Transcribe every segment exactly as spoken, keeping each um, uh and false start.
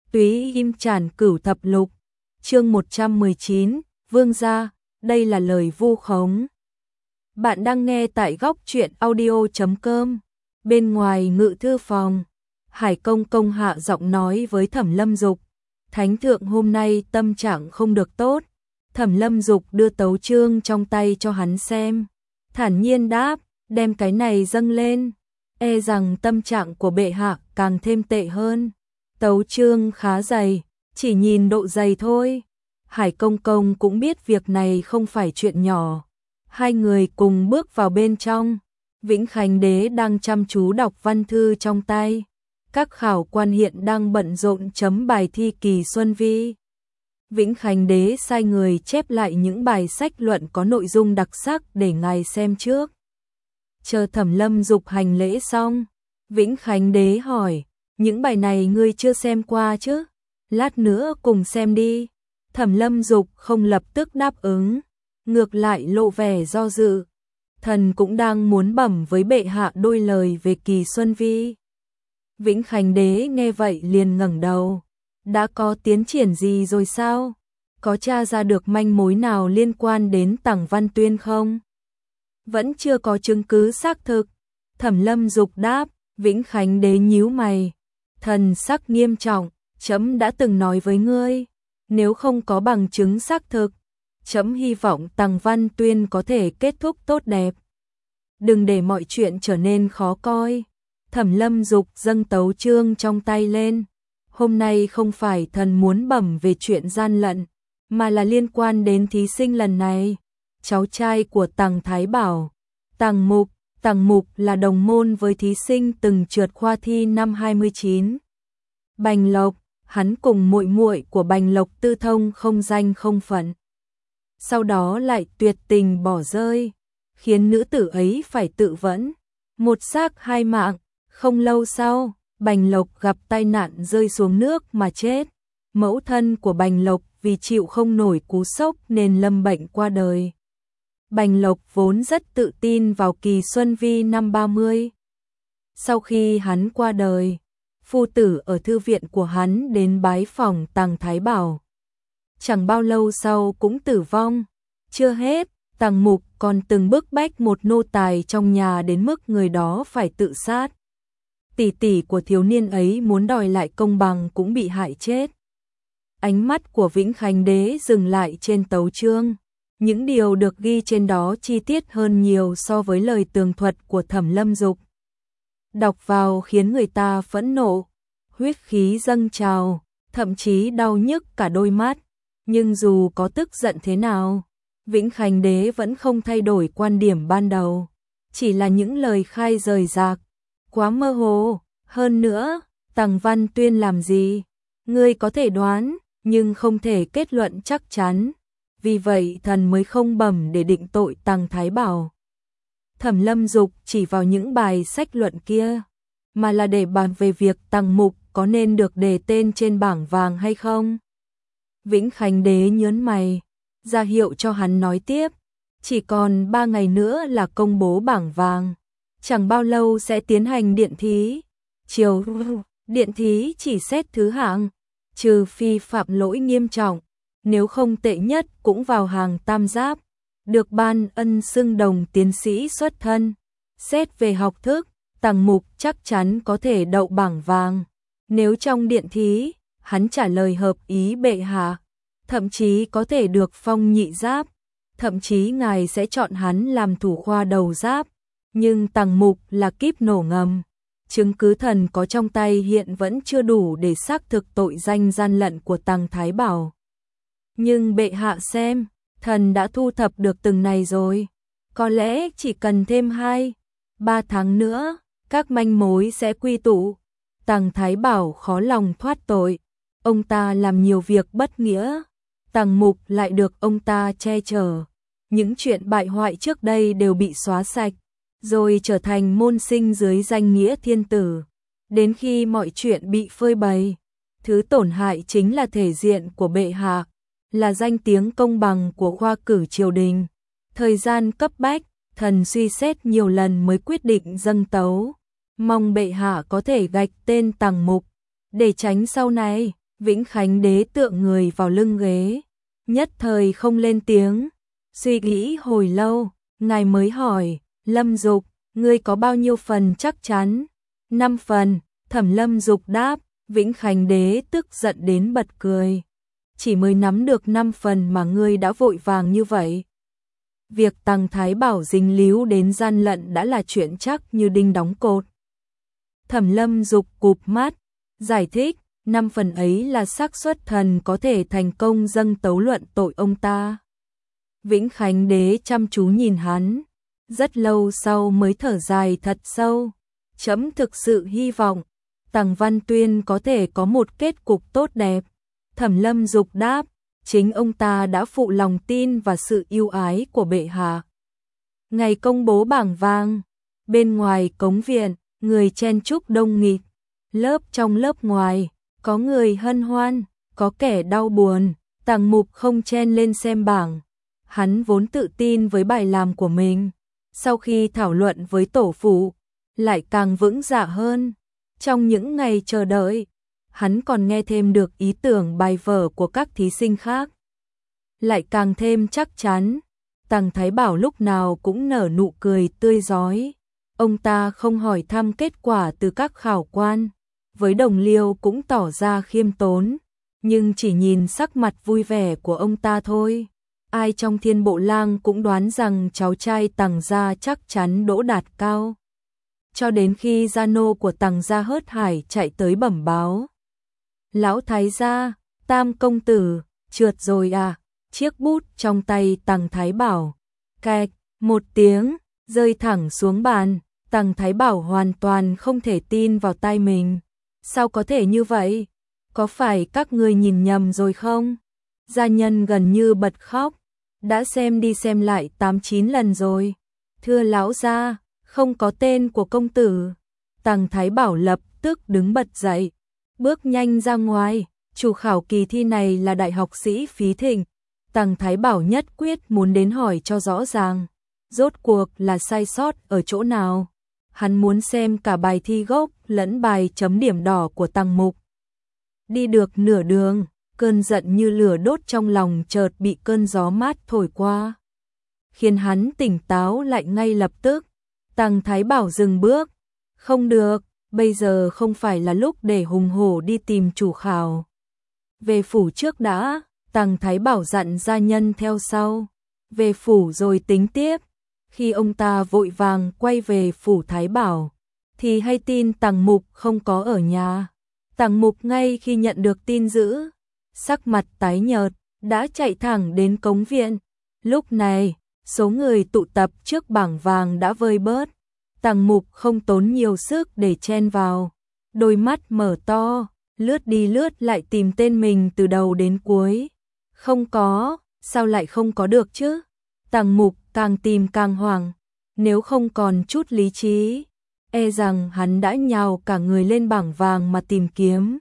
Túy Im Trản Cửu Thập Lục, chương một trăm mười chín, Vương gia, đây là lời vu khống. Bạn đang nghe tại góc truyện audio chấm com. Bên ngoài ngự thư phòng, Hải Công Công hạ giọng nói với Thẩm Lâm Dục, Thánh thượng hôm nay tâm trạng không được tốt. Thẩm Lâm Dục đưa tấu chương trong tay cho hắn xem, thản nhiên đáp, đem cái này dâng lên, e rằng tâm trạng của bệ hạ càng thêm tệ hơn. Tấu chương khá dày, chỉ nhìn độ dày thôi. Hải Công Công cũng biết việc này không phải chuyện nhỏ. Hai người cùng bước vào bên trong. Vĩnh Khánh Đế đang chăm chú đọc văn thư trong tay. Các khảo quan hiện đang bận rộn chấm bài thi kỳ Xuân Vi. Vĩnh Khánh Đế sai người chép lại những bài sách luận có nội dung đặc sắc để ngài xem trước. Chờ Thẩm Lâm Dục hành lễ xong, Vĩnh Khánh Đế hỏi, những bài này ngươi chưa xem qua chứ? Lát nữa cùng xem đi. Thẩm Lâm Dục không lập tức đáp ứng, ngược lại lộ vẻ do dự. Thần cũng đang muốn bẩm với bệ hạ đôi lời về kỳ Xuân Vi. Vĩnh Khánh Đế nghe vậy liền ngẩng đầu. Đã có tiến triển gì rồi sao? Có tra ra được manh mối nào liên quan đến Tằng Văn Tuyên không? Vẫn chưa có chứng cứ xác thực. Thẩm Lâm Dục đáp. Vĩnh Khánh Đế nhíu mày, thần sắc nghiêm trọng, trẫm đã từng nói với ngươi, nếu không có bằng chứng xác thực, trẫm hy vọng Tằng Văn Tuyên có thể kết thúc tốt đẹp. Đừng để mọi chuyện trở nên khó coi. Thẩm Lâm Dục dâng tấu chương trong tay lên. Hôm nay không phải thần muốn bẩm về chuyện gian lận, mà là liên quan đến thí sinh lần này, cháu trai của Tằng Thái Bảo, Tằng Mục. Tằng Mục là đồng môn với thí sinh từng trượt khoa thi năm hai mươi chín. Bành Lộc, hắn cùng muội muội của Bành Lộc tư thông không danh không phận. Sau đó lại tuyệt tình bỏ rơi, khiến nữ tử ấy phải tự vẫn. Một xác hai mạng, không lâu sau, Bành Lộc gặp tai nạn rơi xuống nước mà chết. Mẫu thân của Bành Lộc vì chịu không nổi cú sốc nên lâm bệnh qua đời. Bành Lộc vốn rất tự tin vào kỳ Xuân Vi năm ba mươi. Sau khi hắn qua đời, phu tử ở thư viện của hắn đến bái phỏng Tằng Thái Bảo. Chẳng bao lâu sau cũng tử vong. Chưa hết, Tằng Mục còn từng bức bách một nô tài trong nhà đến mức người đó phải tự sát. Tỷ tỷ của thiếu niên ấy muốn đòi lại công bằng cũng bị hại chết. Ánh mắt của Vĩnh Khánh Đế dừng lại trên tấu chương. Những điều được ghi trên đó chi tiết hơn nhiều so với lời tường thuật của Thẩm Lâm Dục. Đọc vào khiến người ta phẫn nộ, huyết khí dâng trào, thậm chí đau nhức cả đôi mắt. Nhưng dù có tức giận thế nào, Vĩnh Khánh Đế vẫn không thay đổi quan điểm ban đầu. Chỉ là những lời khai rời rạc, quá mơ hồ. Hơn nữa, Tằng Văn Tuyên làm gì? Ngươi có thể đoán, nhưng không thể kết luận chắc chắn. Vì vậy thần mới không bẩm để định tội Tằng Thái Bảo. Thẩm Lâm Dục chỉ vào những bài sách luận kia, mà là để bàn về việc Tằng Mục có nên được đề tên trên bảng vàng hay không. Vĩnh Khánh Đế nhớn mày, ra hiệu cho hắn nói tiếp. Chỉ còn ba ngày nữa là công bố bảng vàng, chẳng bao lâu sẽ tiến hành điện thí. Chiều điện thí chỉ xét thứ hạng, trừ phi phạm lỗi nghiêm trọng. Nếu không tệ nhất cũng vào hàng tam giáp, được ban ân xưng đồng tiến sĩ xuất thân. Xét về học thức, Tằng Mục chắc chắn có thể đậu bảng vàng. Nếu trong điện thí, hắn trả lời hợp ý bệ hạ, thậm chí có thể được phong nhị giáp, thậm chí ngài sẽ chọn hắn làm thủ khoa đầu giáp. Nhưng Tằng Mục là kíp nổ ngầm. Chứng cứ thần có trong tay hiện vẫn chưa đủ để xác thực tội danh gian lận của Tằng Thái Bảo. Nhưng bệ hạ xem, thần đã thu thập được từng này rồi. Có lẽ chỉ cần thêm hai, ba tháng nữa, các manh mối sẽ quy tụ. Tằng Thái Bảo khó lòng thoát tội. Ông ta làm nhiều việc bất nghĩa. Tằng Mục lại được ông ta che chở. Những chuyện bại hoại trước đây đều bị xóa sạch, rồi trở thành môn sinh dưới danh nghĩa thiên tử. Đến khi mọi chuyện bị phơi bày, thứ tổn hại chính là thể diện của bệ hạ, là danh tiếng công bằng của khoa cử triều đình. Thời gian cấp bách, thần suy xét nhiều lần mới quyết định dâng tấu, mong bệ hạ có thể gạch tên Tằng Mục, để tránh sau này Vĩnh Khánh Đế tựa người vào lưng ghế, nhất thời không lên tiếng, suy nghĩ hồi lâu, ngài mới hỏi, Lâm Dục, ngươi có bao nhiêu phần chắc chắn? Năm phần, Thẩm Lâm Dục đáp. Vĩnh Khánh Đế tức giận đến bật cười. Chỉ mới nắm được năm phần mà ngươi đã vội vàng như vậy. Việc Tằng Thái Bảo dính líu đến gian lận đã là chuyện chắc như đinh đóng cột. Thẩm Lâm Dục cụp mắt, giải thích, năm phần ấy là xác suất thần có thể thành công dâng tấu luận tội ông ta. Vĩnh Khánh Đế chăm chú nhìn hắn, rất lâu sau mới thở dài thật sâu. Trẫm thực sự hy vọng Tằng Văn Tuyên có thể có một kết cục tốt đẹp. Thẩm Lâm Dục đáp, chính ông ta đã phụ lòng tin và sự yêu ái của bệ hạ. Ngày công bố bảng vàng, bên ngoài cống viện, người chen chúc đông nghịt, lớp trong lớp ngoài, có người hân hoan, có kẻ đau buồn. Tằng Mục không chen lên xem bảng, hắn vốn tự tin với bài làm của mình, sau khi thảo luận với tổ phụ, lại càng vững dạ hơn. Trong những ngày chờ đợi, hắn còn nghe thêm được ý tưởng bài vở của các thí sinh khác, lại càng thêm chắc chắn. Tằng Thái Bảo lúc nào cũng nở nụ cười tươi rói. Ông ta không hỏi thăm kết quả từ các khảo quan, với đồng liêu cũng tỏ ra khiêm tốn, nhưng chỉ nhìn sắc mặt vui vẻ của ông ta thôi, ai trong Thiên Bộ Lang cũng đoán rằng cháu trai Tằng gia chắc chắn đỗ đạt cao. Cho đến khi gia nô của Tằng gia hớt hải chạy tới bẩm báo. Lão Thái gia, Tam công tử, trượt rồi à? Chiếc bút trong tay Tằng Thái Bảo, cạch, một tiếng, rơi thẳng xuống bàn. Tằng Thái Bảo hoàn toàn không thể tin vào tai mình. Sao có thể như vậy? Có phải các ngươi nhìn nhầm rồi không? Gia nhân gần như bật khóc. Đã xem đi xem lại tám chín lần rồi. Thưa lão gia, không có tên của công tử. Tằng Thái Bảo lập tức đứng bật dậy, bước nhanh ra ngoài. Chủ khảo kỳ thi này là đại học sĩ Phí Thịnh. Tằng Thái Bảo nhất quyết muốn đến hỏi cho rõ ràng, rốt cuộc là sai sót ở chỗ nào. Hắn muốn xem cả bài thi gốc lẫn bài chấm điểm đỏ của Tằng Mục. Đi được nửa đường, cơn giận như lửa đốt trong lòng chợt bị cơn gió mát thổi qua, khiến hắn tỉnh táo lại ngay lập tức. Tằng Thái Bảo dừng bước, không được, bây giờ không phải là lúc để hùng hổ đi tìm chủ khảo. Về phủ trước đã. Tằng Thái Bảo dặn gia nhân theo sau, về phủ rồi tính tiếp. Khi ông ta vội vàng quay về phủ Thái Bảo, thì hay tin Tằng Mục không có ở nhà. Tằng Mục ngay khi nhận được tin dữ, sắc mặt tái nhợt, đã chạy thẳng đến cống viện. Lúc này, số người tụ tập trước bảng vàng đã vơi bớt. Tằng Mục không tốn nhiều sức để chen vào, đôi mắt mở to, lướt đi lướt lại tìm tên mình từ đầu đến cuối. Không có, sao lại không có được chứ? Tằng Mục càng tìm càng hoảng, nếu không còn chút lý trí, e rằng hắn đã nhào cả người lên bảng vàng mà tìm kiếm.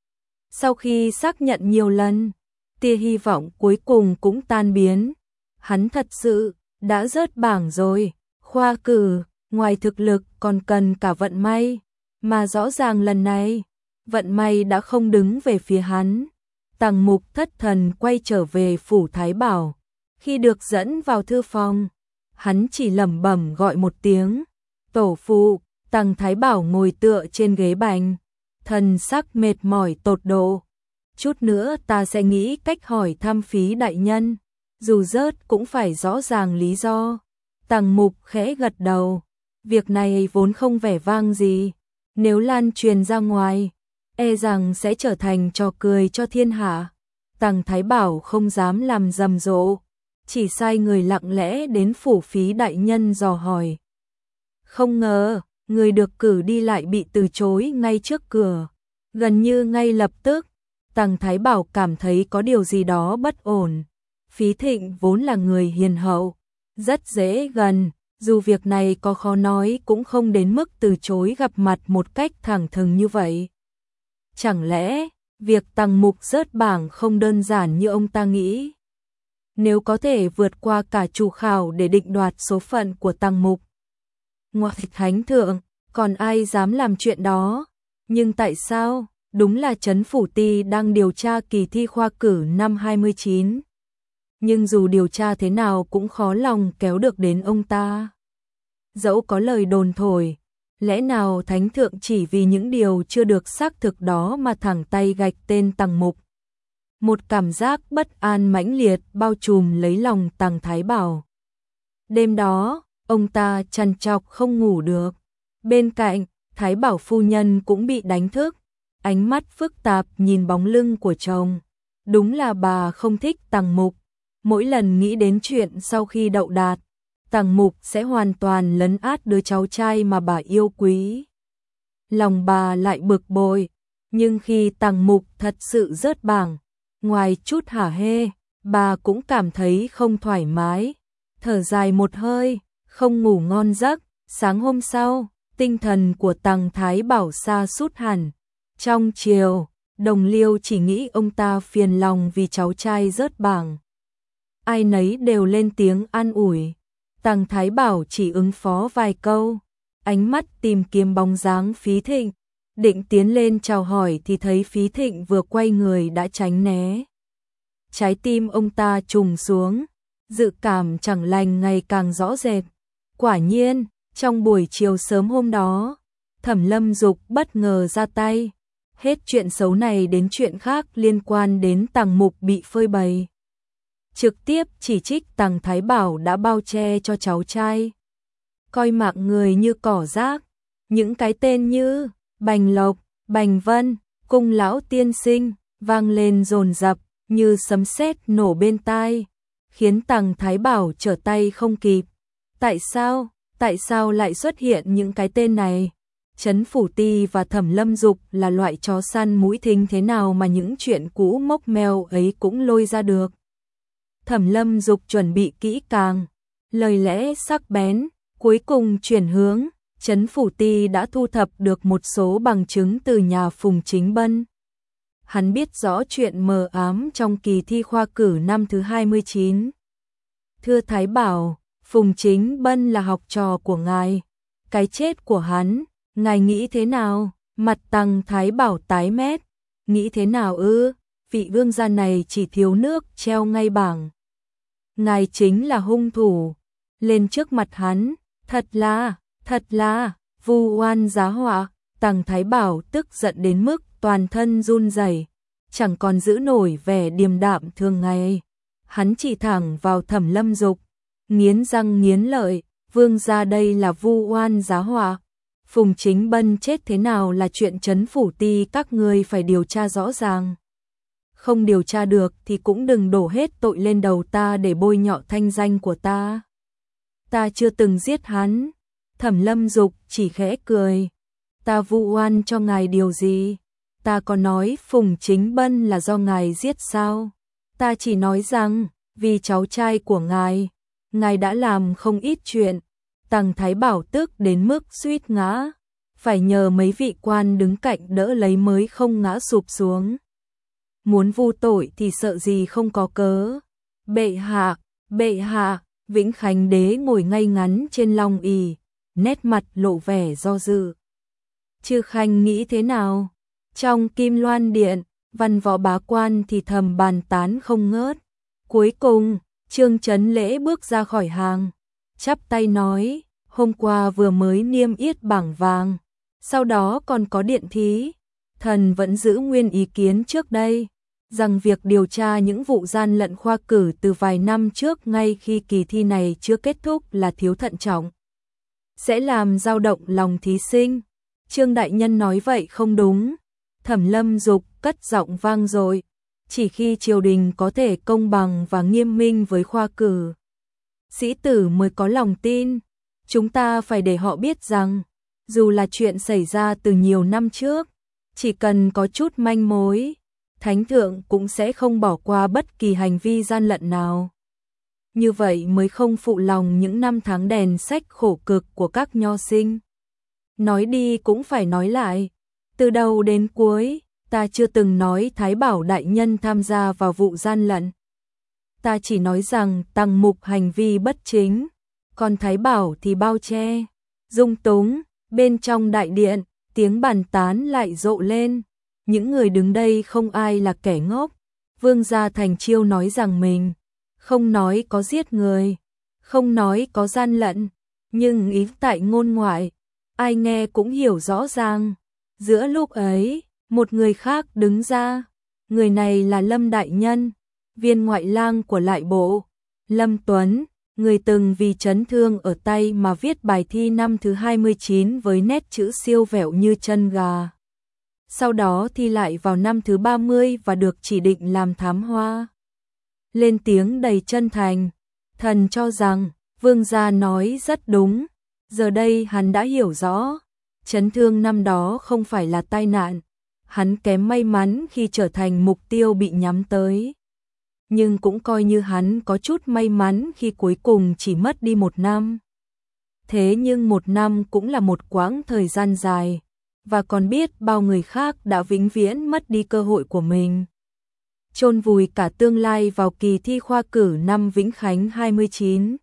Sau khi xác nhận nhiều lần, tia hy vọng cuối cùng cũng tan biến. Hắn thật sự đã rớt bảng rồi. Khoa cử, ngoài thực lực còn cần cả vận may, mà rõ ràng lần này, vận may đã không đứng về phía hắn. Tằng Mục thất thần quay trở về phủ Thái Bảo. Khi được dẫn vào thư phòng, hắn chỉ lẩm bẩm gọi một tiếng, tổ phụ. Tằng Thái Bảo ngồi tựa trên ghế bành, thần sắc mệt mỏi tột độ. Chút nữa ta sẽ nghĩ cách hỏi thăm Phí đại nhân, dù rớt cũng phải rõ ràng lý do. Tằng Mục khẽ gật đầu, việc này vốn không vẻ vang gì, nếu lan truyền ra ngoài, e rằng sẽ trở thành trò cười cho thiên hạ. Tằng Thái Bảo không dám làm rầm rộ, chỉ sai người lặng lẽ đến phủ Phí đại nhân dò hỏi. Không ngờ, người được cử đi lại bị từ chối ngay trước cửa. Gần như ngay lập tức, Tằng Thái Bảo cảm thấy có điều gì đó bất ổn. Phí Thịnh vốn là người hiền hậu, rất dễ gần, dù việc này có khó nói cũng không đến mức từ chối gặp mặt một cách thẳng thừng như vậy. Chẳng lẽ, việc Tằng Mục rớt bảng không đơn giản như ông ta nghĩ? Nếu có thể vượt qua cả chủ khảo để định đoạt số phận của Tằng Mục, ngoài thánh thượng, còn ai dám làm chuyện đó? Nhưng tại sao, đúng là Trấn Phủ Ti đang điều tra kỳ thi khoa cử năm hai mươi chín. Nhưng dù điều tra thế nào cũng khó lòng kéo được đến ông ta. Dẫu có lời đồn thổi, lẽ nào Thánh Thượng chỉ vì những điều chưa được xác thực đó mà thẳng tay gạch tên Tằng Mục. Một cảm giác bất an mãnh liệt bao trùm lấy lòng Tằng Thái Bảo. Đêm đó, ông ta trằn trọc không ngủ được. Bên cạnh, Thái Bảo phu nhân cũng bị đánh thức, ánh mắt phức tạp nhìn bóng lưng của chồng. Đúng là bà không thích Tằng Mục. Mỗi lần nghĩ đến chuyện sau khi đậu đạt, Tằng Mục sẽ hoàn toàn lấn át đứa cháu trai mà bà yêu quý. Lòng bà lại bực bội, nhưng khi Tằng Mục thật sự rớt bảng, ngoài chút hả hê, bà cũng cảm thấy không thoải mái. Thở dài một hơi, không ngủ ngon giấc. Sáng hôm sau, tinh thần của Tằng Thái Bảo sa sút hẳn. Trong chiều, đồng liêu chỉ nghĩ ông ta phiền lòng vì cháu trai rớt bảng. Ai nấy đều lên tiếng an ủi. Tằng Thái Bảo chỉ ứng phó vài câu, ánh mắt tìm kiếm bóng dáng Phí Thịnh, định tiến lên chào hỏi thì thấy Phí Thịnh vừa quay người đã tránh né. Trái tim ông ta trùng xuống, dự cảm chẳng lành ngày càng rõ rệt. Quả nhiên, trong buổi chiều sớm hôm đó, Thẩm Lâm Dục bất ngờ ra tay, hết chuyện xấu này đến chuyện khác liên quan đến Tằng Mục bị phơi bày. Trực tiếp chỉ trích Tằng Thái Bảo đã bao che cho cháu trai, coi mạng người như cỏ rác. Những cái tên như Bành Lộc, Bành Vân, Cung lão tiên sinh vang lên dồn dập như sấm sét nổ bên tai, khiến Tằng Thái Bảo trở tay không kịp. Tại sao, tại sao lại xuất hiện những cái tên này? Trấn Phủ Ti và Thẩm Lâm Dục là loại chó săn mũi thính thế nào mà những chuyện cũ mốc meo ấy cũng lôi ra được? Thẩm Lâm Dục chuẩn bị kỹ càng, lời lẽ sắc bén, cuối cùng chuyển hướng. Trấn Phủ Ti đã thu thập được một số bằng chứng từ nhà Phùng Chính Bân. Hắn biết rõ chuyện mờ ám trong kỳ thi khoa cử năm thứ hai mươi chín. Thưa Thái Bảo, Phùng Chính Bân là học trò của ngài. Cái chết của hắn, ngài nghĩ thế nào? Mặt Tằng Thái Bảo tái mét. Nghĩ thế nào ư? Vị vương gia này chỉ thiếu nước treo ngay bảng. Ngài chính là hung thủ. Lên trước mặt hắn, thật là, thật là, vu oan giá họa. Tằng Thái Bảo tức giận đến mức toàn thân run rẩy, chẳng còn giữ nổi vẻ điềm đạm thường ngày. Hắn chỉ thẳng vào Thẩm Lâm Dục, nghiến răng nghiến lợi, vương gia đây là vu oan giá họa. Phùng Chính Bân chết thế nào là chuyện Trấn Phủ Ti các ngươi phải điều tra rõ ràng. Không điều tra được thì cũng đừng đổ hết tội lên đầu ta để bôi nhọ thanh danh của ta. Ta chưa từng giết hắn. Thẩm Lâm Dục chỉ khẽ cười. Ta vu oan cho ngài điều gì? Ta có nói Phùng Chính Bân là do ngài giết sao? Ta chỉ nói rằng, vì cháu trai của ngài, ngài đã làm không ít chuyện. Tằng Thái Bảo tức đến mức suýt ngã, phải nhờ mấy vị quan đứng cạnh đỡ lấy mới không ngã sụp xuống. Muốn vu tội thì sợ gì không có cớ. Bệ hạ, bệ hạ, Vĩnh Khánh đế ngồi ngay ngắn trên long ỷ, nét mặt lộ vẻ do dự. Chư khanh nghĩ thế nào? Trong Kim Loan Điện, văn võ bá quan thì thầm bàn tán không ngớt. Cuối cùng, Trương Chấn Lễ bước ra khỏi hàng, chắp tay nói, hôm qua vừa mới niêm yết bảng vàng, sau đó còn có điện thí. Thần vẫn giữ nguyên ý kiến trước đây, rằng việc điều tra những vụ gian lận khoa cử từ vài năm trước ngay khi kỳ thi này chưa kết thúc là thiếu thận trọng, sẽ làm dao động lòng thí sinh. Trương đại nhân nói vậy không đúng. Thẩm Lâm Dục cất giọng vang dội, chỉ khi triều đình có thể công bằng và nghiêm minh với khoa cử, sĩ tử mới có lòng tin. Chúng ta phải để họ biết rằng, dù là chuyện xảy ra từ nhiều năm trước, chỉ cần có chút manh mối, Thánh Thượng cũng sẽ không bỏ qua bất kỳ hành vi gian lận nào. Như vậy mới không phụ lòng những năm tháng đèn sách khổ cực của các nho sinh. Nói đi cũng phải nói lại, từ đầu đến cuối, ta chưa từng nói Thái Bảo đại nhân tham gia vào vụ gian lận. Ta chỉ nói rằng Tằng Mục hành vi bất chính, còn Thái Bảo thì bao che, dung túng. Bên trong đại điện, tiếng bàn tán lại rộ lên. những người đứng đây không ai là kẻ ngốc. Vương gia Thành Chiêu nói rằng mình không nói có giết người, không nói có gian lận, nhưng ý tại ngôn ngoại, ai nghe cũng hiểu rõ ràng. Giữa lúc ấy, một người khác đứng ra, người này là Lâm Đại Nhân, viên ngoại lang của lại bộ, Lâm Tuấn, người từng vì chấn thương ở tay mà viết bài thi năm thứ hai mươi chín với nét chữ siêu vẹo như chân gà. Sau đó thi lại vào năm thứ ba mươi và được chỉ định làm thám hoa. Lên tiếng đầy chân thành, thần cho rằng Vương gia nói rất đúng, giờ đây hắn đã hiểu rõ, chấn thương năm đó không phải là tai nạn, hắn kém may mắn khi trở thành mục tiêu bị nhắm tới. Nhưng cũng coi như hắn có chút may mắn khi cuối cùng chỉ mất đi một năm. Thế nhưng một năm cũng là một quãng thời gian dài, và còn biết bao người khác đã vĩnh viễn mất đi cơ hội của mình. Chôn vùi cả tương lai vào kỳ thi khoa cử năm Vĩnh Khánh hai mươi chín.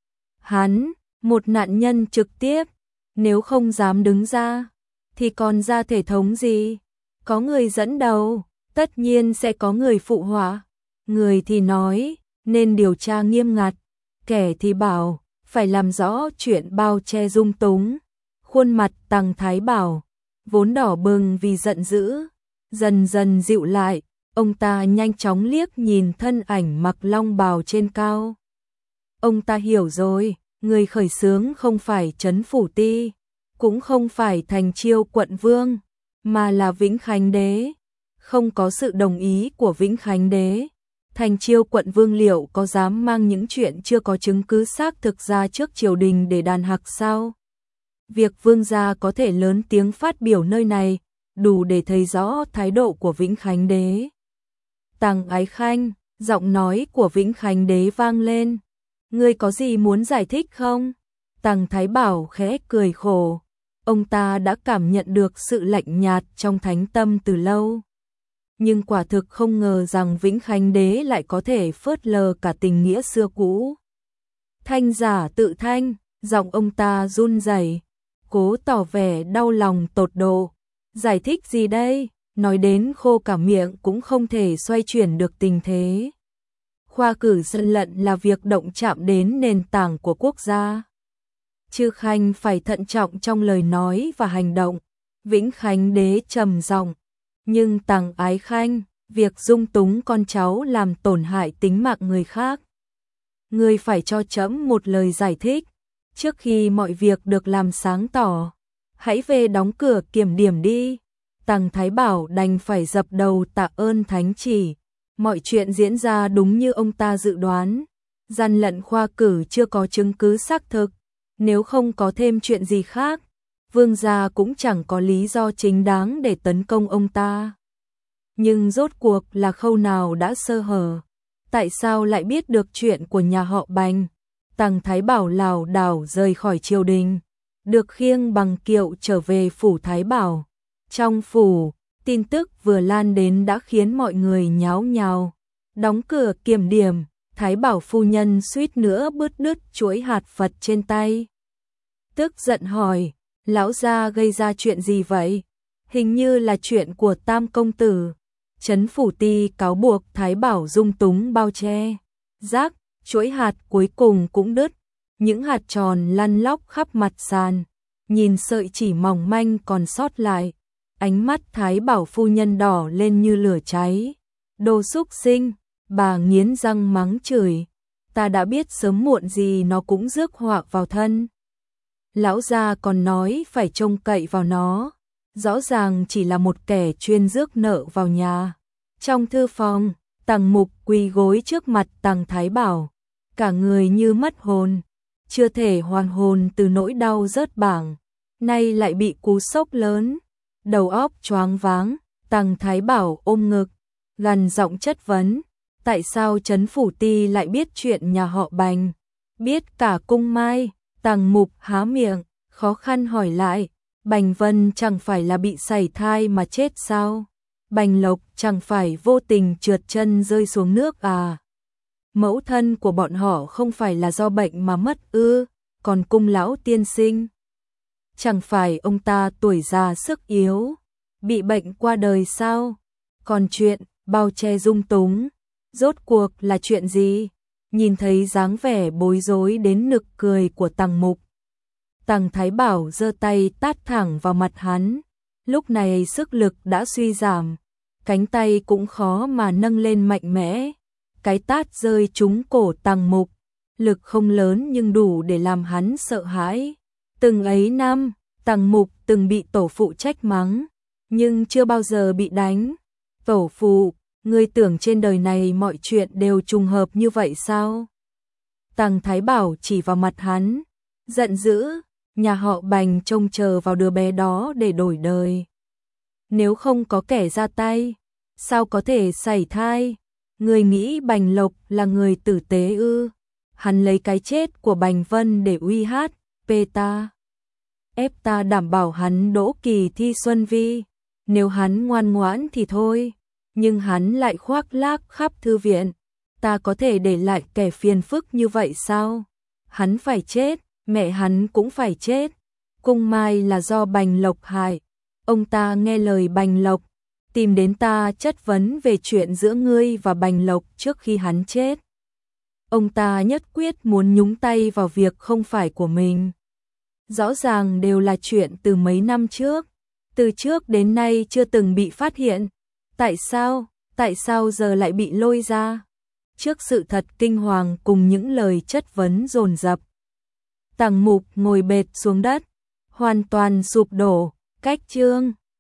Hắn, một nạn nhân trực tiếp, nếu không dám đứng ra, thì còn ra thể thống gì? Có người dẫn đầu, tất nhiên sẽ có người phụ họa. Người thì nói, nên điều tra nghiêm ngặt, kẻ thì bảo, phải làm rõ chuyện bao che dung túng. Khuôn mặt Tằng Thái Bảo, vốn đỏ bừng vì giận dữ, dần dần dịu lại, ông ta nhanh chóng liếc nhìn thân ảnh mặc long bào trên cao. Ông ta hiểu rồi, người khởi xướng không phải Trấn Phủ Ti, cũng không phải Thành Chiêu quận vương, mà là Vĩnh Khánh đế. Không có sự đồng ý của Vĩnh Khánh đế, Thành Chiêu quận vương liệu có dám mang những chuyện chưa có chứng cứ xác thực ra trước triều đình để đàn hặc sao? Việc vương gia có thể lớn tiếng phát biểu nơi này, đủ để thấy rõ thái độ của Vĩnh Khánh đế. Tằng Ái Khanh, giọng nói của Vĩnh Khánh đế vang lên. Ngươi có gì muốn giải thích không? Tằng Thái Bảo khẽ cười khổ. Ông ta đã cảm nhận được sự lạnh nhạt trong thánh tâm từ lâu. Nhưng quả thực không ngờ rằng Vĩnh Khánh đế lại có thể phớt lờ cả tình nghĩa xưa cũ. Thanh giả tự thanh, giọng ông ta run rẩy, cố tỏ vẻ đau lòng tột độ. Giải thích gì đây? Nói đến khô cả miệng cũng không thể xoay chuyển được tình thế. Khoa cử dân lận là việc động chạm đến nền tảng của quốc gia. Chư Khanh phải thận trọng trong lời nói và hành động. Vĩnh Khánh đế trầm giọng. Nhưng Tằng Ái Khanh, việc dung túng con cháu làm tổn hại tính mạng người khác. Ngươi phải cho trẫm một lời giải thích, trước khi mọi việc được làm sáng tỏ. Hãy về đóng cửa kiểm điểm đi. Tằng Thái Bảo đành phải dập đầu tạ ơn thánh chỉ. Mọi chuyện diễn ra đúng như ông ta dự đoán. Gian lận khoa cử chưa có chứng cứ xác thực. Nếu không có thêm chuyện gì khác, vương gia cũng chẳng có lý do chính đáng để tấn công ông ta. Nhưng rốt cuộc là khâu nào đã sơ hở? Tại sao lại biết được chuyện của nhà họ Bành? Tằng Thái Bảo lảo đảo rời khỏi triều đình, được khiêng bằng kiệu trở về phủ Thái Bảo. Trong phủ, tin tức vừa lan đến đã khiến mọi người nháo nhào. Đóng cửa kiểm điểm, Thái Bảo phu nhân suýt nữa bứt đứt chuỗi hạt Phật trên tay. Tức giận hỏi, lão gia gây ra chuyện gì vậy? Hình như là chuyện của Tam công tử. Trấn Phủ Ti cáo buộc Thái Bảo dung túng bao che. Rác, chuỗi hạt cuối cùng cũng đứt, những hạt tròn lăn lóc khắp mặt sàn. Nhìn sợi chỉ mỏng manh còn sót lại, ánh mắt Thái Bảo phu nhân đỏ lên như lửa cháy. Đồ xúc sinh, bà nghiến răng mắng chửi. Ta đã biết sớm muộn gì nó cũng rước họa vào thân. Lão gia còn nói phải trông cậy vào nó. Rõ ràng chỉ là một kẻ chuyên rước nợ vào nhà. Trong thư phòng, Tằng Mục quỳ gối trước mặt Tằng Thái Bảo, cả người như mất hồn, chưa thể hoàn hồn từ nỗi đau rớt bảng, nay lại bị cú sốc lớn, đầu óc choáng váng. Tằng Thái Bảo ôm ngực, gằn giọng chất vấn, tại sao Trấn Phủ Ti lại biết chuyện nhà họ Bành, biết cả cung Mai? Tằng Mục há miệng, khó khăn hỏi lại, Bành Vân chẳng phải là bị sảy thai mà chết sao? Bành Lộc chẳng phải vô tình trượt chân rơi xuống nước à? Mẫu thân của bọn họ không phải là do bệnh mà mất ư? Còn cung lão tiên sinh, chẳng phải ông ta tuổi già sức yếu, bị bệnh qua đời sao? Còn chuyện bao che dung túng, rốt cuộc là chuyện gì? Nhìn thấy dáng vẻ bối rối đến nực cười của Tằng Mục, Tằng Thái Bảo giơ tay tát thẳng vào mặt hắn. Lúc này sức lực đã suy giảm, cánh tay cũng khó mà nâng lên mạnh mẽ. Cái tát rơi trúng cổ Tằng Mục, lực không lớn nhưng đủ để làm hắn sợ hãi. Từng ấy năm, Tằng Mục từng bị tổ phụ trách mắng, nhưng chưa bao giờ bị đánh. Tổ phụ, ngươi tưởng trên đời này mọi chuyện đều trùng hợp như vậy sao? Tằng Thái Bảo chỉ vào mặt hắn, giận dữ, nhà họ Bành trông chờ vào đứa bé đó để đổi đời. Nếu không có kẻ ra tay, sao có thể sảy thai? Ngươi nghĩ Bành Lộc là người tử tế ư? Hắn lấy cái chết của Bành Vân để uy hát, pê ta. Ép ta đảm bảo hắn đỗ kỳ thi Xuân Vi. Nếu hắn ngoan ngoãn thì thôi, nhưng hắn lại khoác lác khắp thư viện. Ta có thể để lại kẻ phiền phức như vậy sao? Hắn phải chết, mẹ hắn cũng phải chết. Cung Mai là do Bành Lộc hại. Ông ta nghe lời Bành Lộc, tìm đến ta chất vấn về chuyện giữa ngươi và Bành Lộc trước khi hắn chết. Ông ta nhất quyết muốn nhúng tay vào việc không phải của mình. Rõ ràng đều là chuyện từ mấy năm trước, từ trước đến nay chưa từng bị phát hiện. Tại sao, tại sao giờ lại bị lôi ra? Trước sự thật kinh hoàng cùng những lời chất vấn dồn dập, Tằng Mục ngồi bệt xuống đất, hoàn toàn sụp đổ. Cách chương